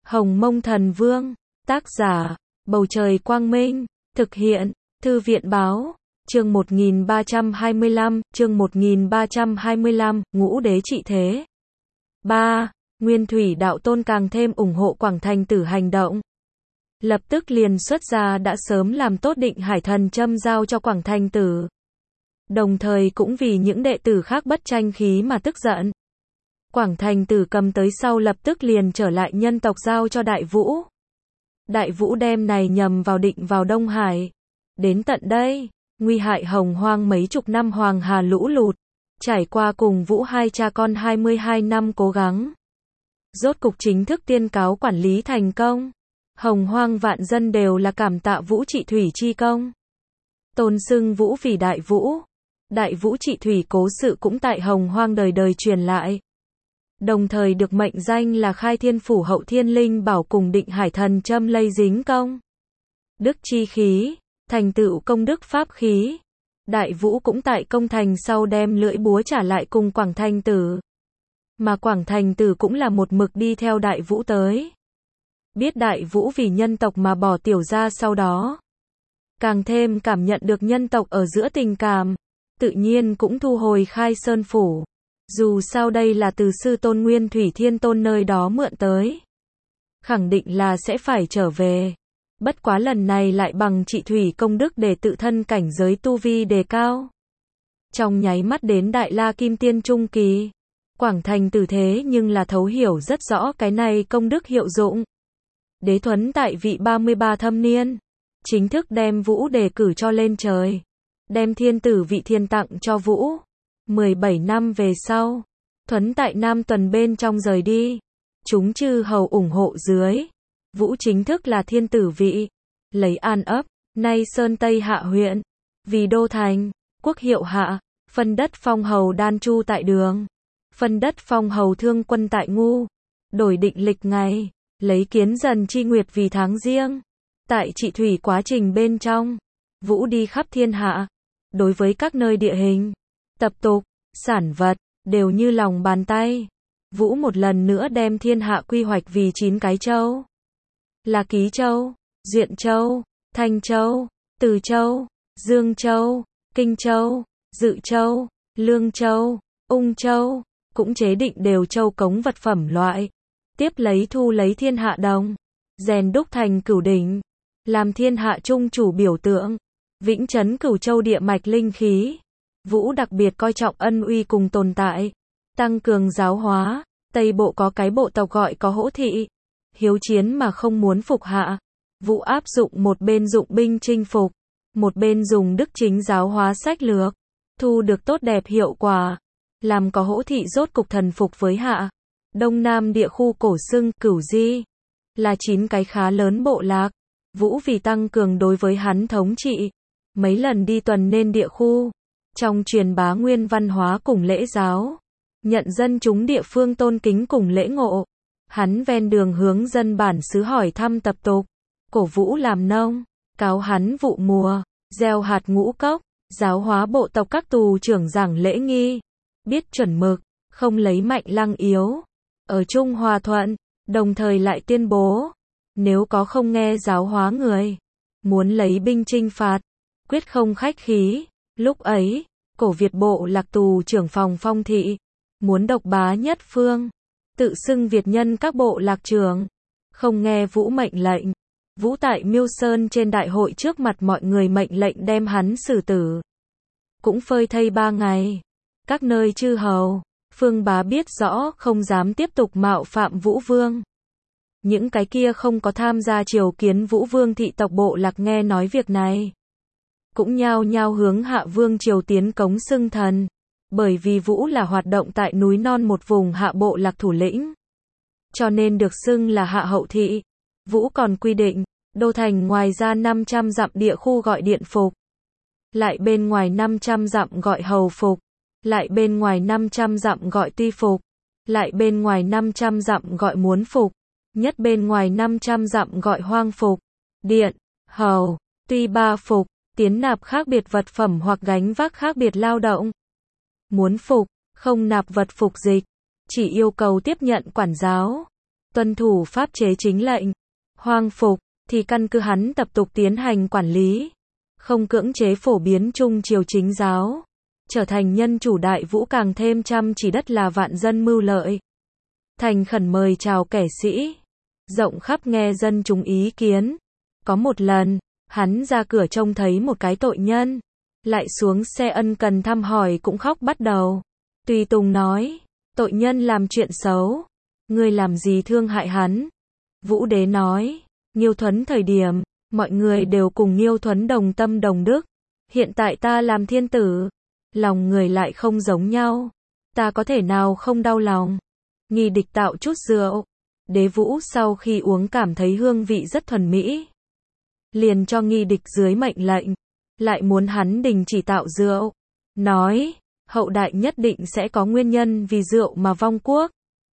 Hồng Mông Thần Vương, tác giả, Bầu Trời Quang Minh, thực hiện, Thư viện Báo, chương 1325, chương 1325, Ngũ Đế Trị Thế. 3. Nguyên Thủy Đạo Tôn càng thêm ủng hộ Quảng Thành Tử hành động. Lập tức liền xuất ra đã sớm làm tốt định hải thần châm giao cho Quảng Thành Tử. Đồng thời cũng vì những đệ tử khác bất tranh khí mà tức giận. Quảng Thành Tử cầm tới sau lập tức liền trở lại nhân tộc giao cho Đại Vũ. Đại Vũ đem này nhằm vào định vào Đông Hải. Đến tận đây, nguy hại hồng hoang mấy chục năm hoàng hà lũ lụt. Trải qua cùng Vũ hai cha con 22 năm cố gắng. Rốt cục chính thức tuyên cáo quản lý thành công. Hồng hoang vạn dân đều là cảm tạ Vũ trị thủy chi công. Tôn xưng Vũ vì Đại Vũ. Đại Vũ trị thủy cố sự cũng tại hồng hoang đời đời truyền lại. Đồng thời được mệnh danh là Khai Thiên Phủ Hậu Thiên Linh Bảo cùng định hải thần châm lây dính công. Đức chi khí, thành tựu công đức pháp khí. Đại Vũ cũng tại công thành sau đem lưỡi búa trả lại cùng Quảng Thành Tử. Mà Quảng Thành Tử cũng là một mực đi theo Đại Vũ tới. Biết Đại Vũ vì nhân tộc mà bỏ tiểu ra sau đó. Càng thêm cảm nhận được nhân tộc ở giữa tình cảm. Tự nhiên cũng thu hồi Khai Sơn Phủ. Dù sao đây là từ sư tôn Nguyên Thủy Thiên Tôn nơi đó mượn tới. Khẳng định là sẽ phải trở về. Bất quá lần này lại bằng trị thủy công đức để tự thân cảnh giới tu vi đề cao. Trong nháy mắt đến Đại La Kim Tiên Trung Kỳ. Quảng Thành Tử thế nhưng là thấu hiểu rất rõ cái này công đức hiệu dụng. Đế Thuấn tại vị 33 thâm niên. Chính thức đem Vũ đề cử cho lên trời. Đem thiên tử vị thiên tặng cho Vũ. 17 năm về sau, Thuấn tại Nam Tuần bên trong rời đi. Chúng chư hầu ủng hộ dưới. Vũ chính thức là thiên tử vị. Lấy An ấp, nay Sơn Tây Hạ huyện. Vì đô thành, quốc hiệu Hạ. Phân đất phong hầu Đan Chu tại Đường. Phân đất phong hầu Thương Quân tại Ngu. Đổi định lịch ngày. Lấy Kiến Dần chi nguyệt vì tháng riêng. Tại trị thủy quá trình bên trong. Vũ đi khắp thiên hạ. Đối với các nơi địa hình, tập tục, sản vật, đều như lòng bàn tay. Vũ một lần nữa đem thiên hạ quy hoạch vì 9 cái châu. Là Ký Châu, Duyện Châu, Thanh Châu, Từ Châu, Dương Châu, Kinh Châu, Dự Châu, Lương Châu, Ung Châu, cũng chế định đều châu cống vật phẩm loại. Tiếp lấy thu lấy thiên hạ đồng, rèn đúc thành Cửu Đỉnh, làm thiên hạ trung chủ biểu tượng. Vĩnh trấn Cửu Châu địa mạch linh khí. Vũ đặc biệt coi trọng ân uy cùng tồn tại. Tăng cường giáo hóa. Tây Bộ có cái bộ tộc gọi có Hỗ Thị. Hiếu chiến mà không muốn phục hạ. Vũ áp dụng một bên dụng binh chinh phục. Một bên dùng đức chính giáo hóa sách lược. Thu được tốt đẹp hiệu quả. Làm có Hỗ Thị rốt cục thần phục với hạ. Đông Nam địa khu cổ xưng Cửu Di. Là 9 cái khá lớn bộ lạc. Vũ vì tăng cường đối với hắn thống trị. Mấy lần đi tuần nên địa khu. Trong truyền bá nguyên văn hóa cùng lễ giáo. Nhận dân chúng địa phương tôn kính cùng lễ ngộ. Hắn ven đường hướng dân bản xứ hỏi thăm tập tục. Cổ vũ làm nông. Cáo hắn vụ mùa. Gieo hạt ngũ cốc. Giáo hóa bộ tộc các tù trưởng giảng lễ nghi. Biết chuẩn mực. Không lấy mạnh lăng yếu. Ở chung hòa thuận. Đồng thời lại tuyên bố. Nếu có không nghe giáo hóa người. Muốn lấy binh chinh phạt. Quyết không khách khí. Lúc ấy, cổ Việt bộ lạc tù trưởng phòng Phong Thị. Muốn độc bá nhất phương. Tự xưng Việt nhân các bộ lạc trưởng. Không nghe Vũ mệnh lệnh. Vũ tại Miêu Sơn trên đại hội trước mặt mọi người mệnh lệnh đem hắn xử tử. Cũng phơi thây 3 ngày. Các nơi chư hầu, phương bá biết rõ không dám tiếp tục mạo phạm Vũ Vương. Những cái kia không có tham gia triều kiến Vũ Vương thị tộc bộ lạc nghe nói việc này. Cũng nhao nhao hướng Hạ Vương triều tiến cống xưng thần. Bởi vì Vũ là hoạt động tại núi non một vùng hạ bộ lạc thủ lĩnh. Cho nên được xưng là Hạ Hậu Thị. Vũ còn quy định, đô thành ngoài ra 500 dặm địa khu gọi điện phục. Lại bên ngoài 500 dặm gọi hầu phục. Lại bên ngoài 500 dặm gọi tuy phục. Lại bên ngoài 500 dặm gọi muốn phục. Nhất bên ngoài 500 dặm gọi hoang phục. Điện, hầu, tuy ba phục. Tiến nạp khác biệt vật phẩm hoặc gánh vác khác biệt lao động. Muốn phục, không nạp vật phục dịch. Chỉ yêu cầu tiếp nhận quản giáo. tuân thủ pháp chế chính lệnh. Hoang phục, thì căn cứ hắn tập tục tiến hành quản lý. Không cưỡng chế phổ biến trung triều chính giáo. Trở thành nhân chủ Đại Vũ càng thêm chăm chỉ đất là vạn dân mưu lợi. Thành khẩn mời chào kẻ sĩ. Rộng khắp nghe dân chúng ý kiến. Có một lần, hắn ra cửa trông thấy một cái tội nhân. Lại xuống xe ân cần thăm hỏi cũng khóc bắt đầu. Tùy tùng nói, tội nhân làm chuyện xấu. Ngươi làm gì thương hại hắn? Vũ đế nói, Nghiêu Thuấn thời điểm, mọi người đều cùng Nghiêu Thuấn đồng tâm đồng đức. Hiện tại ta làm thiên tử. Lòng người lại không giống nhau. Ta có thể nào không đau lòng? Nghi Địch tạo chút rượu. Đế Vũ sau khi uống cảm thấy hương vị rất thuần mỹ. Liền cho Nghi Địch dưới mệnh lệnh. Lại muốn hắn đình chỉ tạo rượu. Nói, hậu đại nhất định sẽ có nguyên nhân vì rượu mà vong quốc.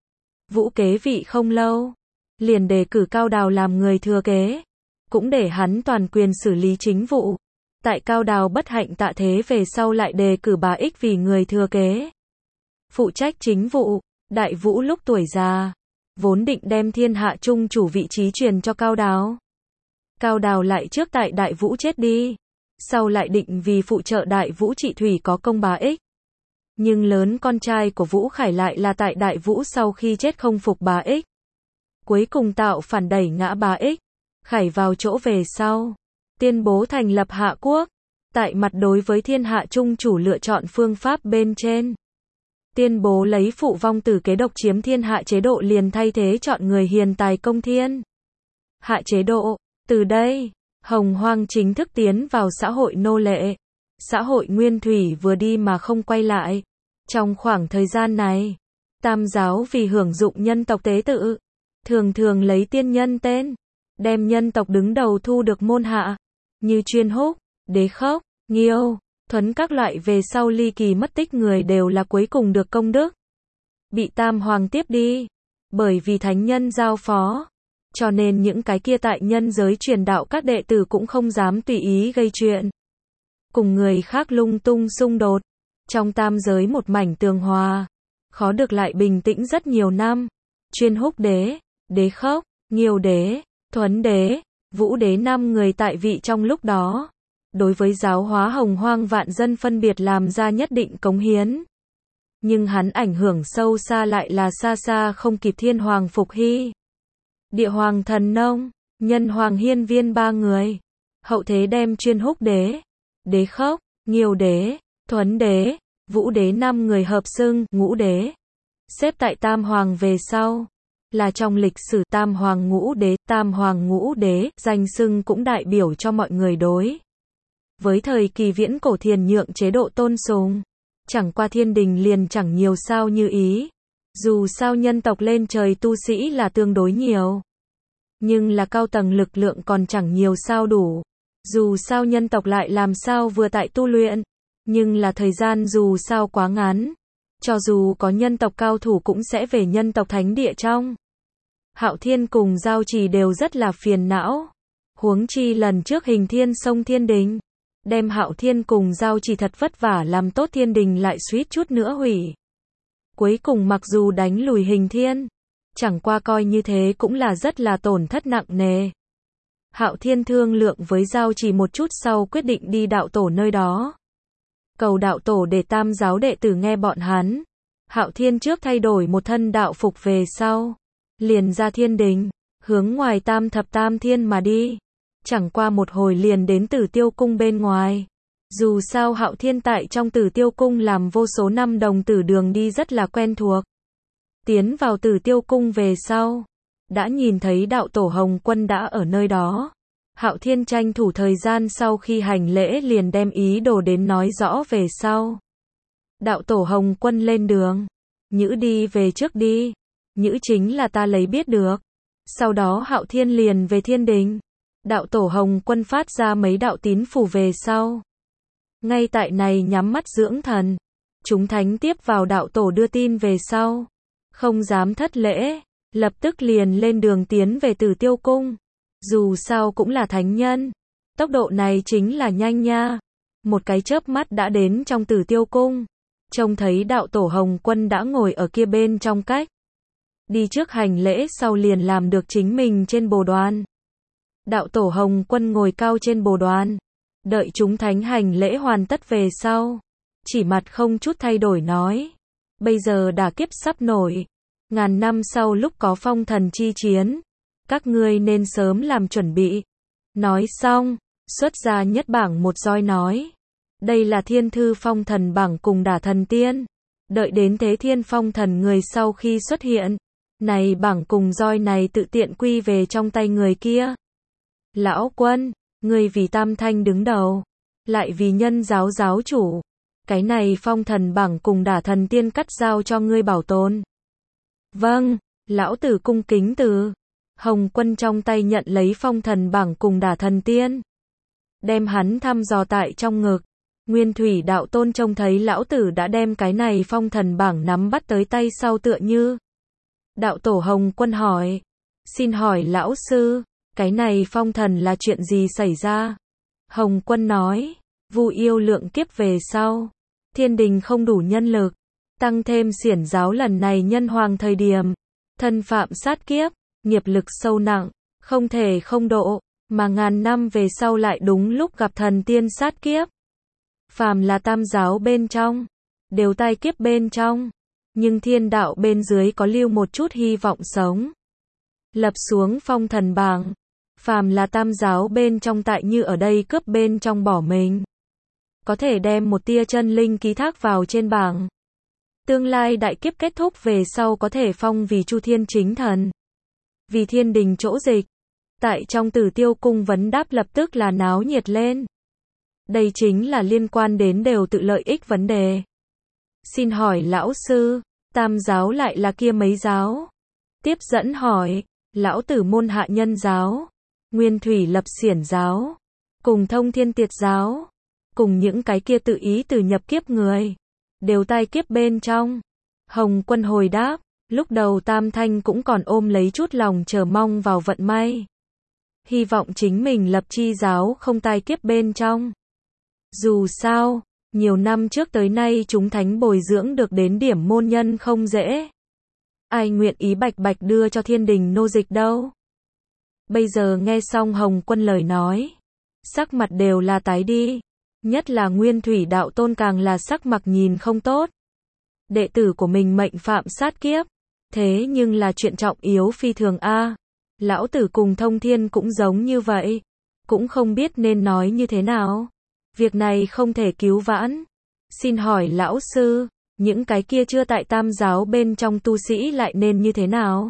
Vũ kế vị không lâu. Liền đề cử Cao Đào làm người thừa kế. Cũng để hắn toàn quyền xử lý chính vụ. Tại Cao Đào bất hạnh tạ thế về sau lại đề cử bà Ích vì người thừa kế. Phụ trách chính vụ, Đại Vũ lúc tuổi già. Vốn định đem thiên hạ trung chủ vị trí truyền cho Cao Đào. Cao Đào lại trước tại Đại Vũ chết đi. Sau lại định vì phụ trợ Đại Vũ trị thủy có công bà Ích. Nhưng lớn con trai của Vũ Khải lại là tại Đại Vũ sau khi chết không phục bà Ích. Cuối cùng tạo phản đẩy ngã bà Ích. Khải vào chỗ về sau. Tuyên bố thành lập hạ quốc. Tại mặt đối với thiên hạ trung chủ lựa chọn phương pháp bên trên. Tuyên bố lấy phụ vong tử kế độc chiếm thiên hạ chế độ liền thay thế chọn người hiền tài công thiên hạ chế độ. Từ đây, Hồng Hoang chính thức tiến vào xã hội nô lệ. Xã hội nguyên thủy vừa đi mà không quay lại. Trong khoảng thời gian này, Tam giáo vì hưởng dụng nhân tộc tế tự, thường thường lấy tiên nhân tên, đem nhân tộc đứng đầu thu được môn hạ, như Chuyên Húc, Đế Khốc, Nghiêu, Thuấn các loại về sau ly kỳ mất tích người đều là cuối cùng được công đức. Bị Tam Hoàng tiếp đi, bởi vì thánh nhân giao phó. Cho nên những cái kia tại nhân giới truyền đạo các đệ tử cũng không dám tùy ý gây chuyện. Cùng người khác lung tung xung đột. Trong tam giới một mảnh tường hòa. Khó được lại bình tĩnh rất nhiều năm. Chuyên Húc đế, Đế Khốc, Nghiêu đế, Thuấn đế, Vũ đế 5 người tại vị trong lúc đó. Đối với giáo hóa Hồng Hoang vạn dân phân biệt làm ra nhất định cống hiến. Nhưng hắn ảnh hưởng sâu xa lại là xa xa không kịp Thiên Hoàng Phục Hy. Địa Hoàng Thần Nông, Nhân Hoàng Hiên Viên 3 người. Hậu thế đem Chuyên Húc đế, Đế Khốc, Nghiêu đế, Thuấn đế, Vũ đế 5 người hợp xưng Ngũ đế. Xếp tại Tam Hoàng về sau. Là trong lịch sử Tam Hoàng Ngũ đế, danh xưng cũng đại biểu cho mọi người đối. Với thời kỳ viễn cổ thiền nhượng chế độ tôn sùng. Chẳng qua thiên đình liền chẳng nhiều sao như ý. Dù sao nhân tộc lên trời tu sĩ là tương đối nhiều. Nhưng là cao tầng lực lượng còn chẳng nhiều sao đủ. Dù sao nhân tộc lại làm sao vừa tại tu luyện. Nhưng là thời gian dù sao quá ngắn. Cho dù có nhân tộc cao thủ cũng sẽ về nhân tộc thánh địa trong. Hạo Thiên cùng Giao Trì đều rất là phiền não. Huống chi lần trước Hình Thiên xông thiên đình. Đem Hạo Thiên cùng Giao Trì thật vất vả làm tốt thiên đình lại suýt chút nữa hủy. Cuối cùng mặc dù đánh lùi Hình Thiên. Chẳng qua coi như thế cũng là rất là tổn thất nặng nề. Hạo Thiên thương lượng với Giao Trì một chút sau quyết định đi đạo tổ nơi đó. Cầu đạo tổ để tam giáo đệ tử nghe bọn hắn. Hạo Thiên trước thay đổi một thân đạo phục về sau. Liền ra thiên đình, hướng ngoài tam thập tam thiên mà đi. Chẳng qua một hồi liền đến Tử Tiêu Cung bên ngoài. Dù sao Hạo Thiên tại trong Tử Tiêu Cung làm vô số năm đồng tử đường đi rất là quen thuộc. Tiến vào Tử Tiêu Cung về sau. Đã nhìn thấy đạo tổ Hồng Quân đã ở nơi đó. Hạo Thiên tranh thủ thời gian sau khi hành lễ liền đem ý đồ đến nói rõ về sau. Đạo tổ Hồng Quân lên đường. Nhữ đi về trước đi. Nhữ chính là ta lấy biết được. Sau đó Hạo Thiên liền về thiên đình. Đạo tổ Hồng Quân phát ra mấy đạo tín phù về sau. Ngay tại này nhắm mắt dưỡng thần. Chúng thánh tiếp vào đạo tổ đưa tin về sau. Không dám thất lễ. Lập tức liền lên đường tiến về Tử Tiêu Cung. Dù sao cũng là thánh nhân. Tốc độ này chính là nhanh nha. Một cái chớp mắt đã đến trong Tử Tiêu Cung. Trông thấy đạo tổ Hồng Quân đã ngồi ở kia bên trong cách. đi trước hành lễ sau liền làm được chính mình trên bồ đoàn. Đạo tổ Hồng Quân ngồi cao trên bồ đoàn, đợi chúng thánh hành lễ hoàn tất về sau, chỉ mặt không chút thay đổi nói, bây giờ đả kiếp sắp nổi, ngàn năm sau lúc có phong thần chi chiến, các ngươi nên sớm làm chuẩn bị. Nói xong, xuất ra nhất bảng một roi nói, đây là thiên thư phong thần bảng cùng đả thần tiên, đợi đến thế thiên phong thần người sau khi xuất hiện, này bảng cùng roi này tự tiện quy về trong tay người kia. Lão Quân, ngươi vì Tam Thanh đứng đầu, lại vì nhân giáo giáo chủ, cái này phong thần bảng cùng đả thần tiên cắt giao cho ngươi bảo tồn. Vâng, lão tử cung kính từ. Hồng Quân trong tay nhận lấy phong thần bảng cùng đả thần tiên, đem hắn thăm dò tại trong ngực. Nguyên Thủy Đạo Tôn trông thấy lão tử đã đem cái này phong thần bảng nắm bắt tới tay sau tựa như. Đạo tổ Hồng Quân hỏi, xin hỏi lão sư, cái này phong thần là chuyện gì xảy ra? Hồng Quân nói, Vu yêu lượng kiếp về sau, thiên đình không đủ nhân lực, tăng thêm xiển giáo lần này nhân hoàng thời điểm, thân phạm sát kiếp, nghiệp lực sâu nặng, không thể không độ, mà ngàn năm về sau lại đúng lúc gặp thần tiên sát kiếp. Phàm là tam giáo bên trong, đều tai kiếp bên trong, nhưng thiên đạo bên dưới có lưu một chút hy vọng sống. Lập xuống phong thần bảng, phàm là tam giáo bên trong tại như ở đây cướp bên trong bỏ mình, có thể đem một tia chân linh ký thác vào trên bảng. Tương lai đại kiếp kết thúc về sau có thể phong vì Chu Thiên chính thần. Vì thiên đình chỗ dịch, tại trong Tử Tiêu cung vấn đáp lập tức là náo nhiệt lên. Đây chính là liên quan đến đều tự lợi ích vấn đề. Xin hỏi lão sư, tam giáo lại là kia mấy giáo? Tiếp dẫn hỏi, lão tử môn hạ nhân giáo, Nguyên Thủy lập xiển giáo, cùng thông thiên tiệt giáo, cùng những cái kia tự ý từ nhập kiếp người, đều tai kiếp bên trong. Hồng Quân hồi đáp, lúc đầu Tam Thanh cũng còn ôm lấy chút lòng chờ mong vào vận may. Hy vọng chính mình lập chi giáo không tai kiếp bên trong. Dù sao, nhiều năm trước tới nay chúng thánh bồi dưỡng được đến điểm môn nhân không dễ. Ai nguyện ý bạch bạch đưa cho thiên đình nô dịch đâu. Bây giờ nghe xong Hồng Quân lời nói, sắc mặt đều là tái đi. Nhất là Nguyên Thủy Đạo Tôn càng là sắc mặt nhìn không tốt. Đệ tử của mình mệnh phạm sát kiếp, thế nhưng là chuyện trọng yếu phi thường a. Lão tử cùng Thông Thiên cũng giống như vậy, cũng không biết nên nói như thế nào. Việc này không thể cứu vãn. Xin hỏi lão sư, những cái kia chưa tại tam giáo bên trong tu sĩ lại nên như thế nào?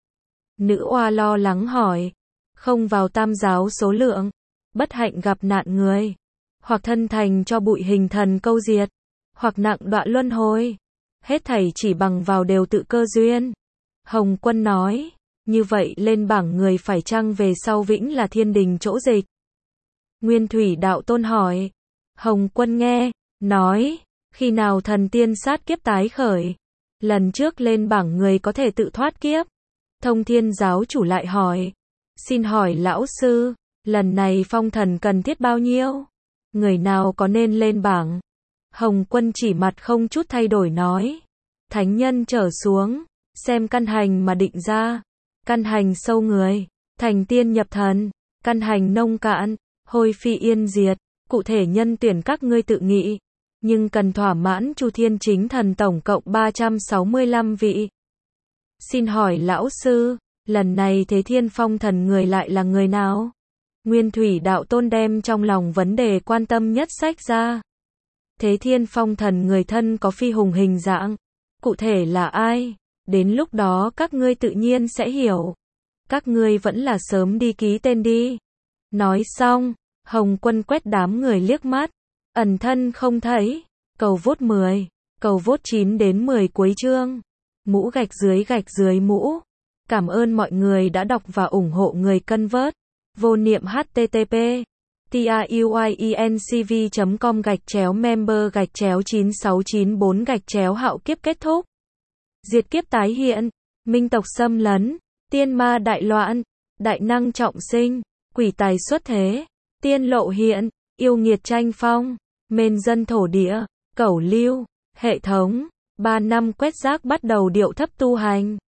Nữ oa lo lắng hỏi, không vào tam giáo số lượng, bất hạnh gặp nạn người, hoặc thân thành cho bụi hình thần câu diệt, hoặc nặng đọa luân hồi, hết thảy chỉ bằng vào đều tự cơ duyên. Hồng Quân nói, như vậy lên bảng người phải chăng về sau vĩnh là thiên đình chỗ dịch? Nguyên Thủy Đạo Tôn hỏi. Hồng Quân nghe, nói, khi nào thần tiên sát kiếp tái khởi, lần trước lên bảng người có thể tự thoát kiếp. Thông Thiên giáo chủ lại hỏi, xin hỏi lão sư, lần này phong thần cần thiết bao nhiêu? Người nào có nên lên bảng? Hồng Quân chỉ mặt không chút thay đổi nói, thánh nhân trở xuống, xem căn hành mà định ra. Căn hành sâu người, thành tiên nhập thần, căn hành nông cạn, hôi phi yên diệt, cụ thể nhân tuyển các ngươi tự nghị, nhưng cần thỏa mãn Chu Thiên chính thần tổng cộng 365 vị. Xin hỏi lão sư, lần này Thế Thiên phong thần người lại là người nào? Nguyên Thủy Đạo Tôn đem trong lòng vấn đề quan tâm nhất sách ra. Thế Thiên phong thần người thân có phi hùng hình dạng, cụ thể là ai? Đến lúc đó các ngươi tự nhiên sẽ hiểu. Các ngươi vẫn là sớm đi ký tên đi. Nói xong, Hồng Quân quét đám người liếc mắt, ẩn thân không thấy. Cầu vote 10, cầu vote 9 đến 10 cuối chương. Mũ gạch dưới mũ. Cảm ơn mọi người đã đọc và ủng hộ người cân vớt. Vô niệm http truyencv.com/member/9694 hạo kiếp kết thúc. Diệt kiếp tái hiện, minh tộc xâm lấn, tiên ma đại loạn, đại năng trọng sinh, quỷ tài xuất thế, tiên lộ hiện, yêu nghiệt tranh phong, mền dân thổ địa, cẩu lưu, hệ thống, 3 năm quét rác bắt đầu điệu thấp tu hành.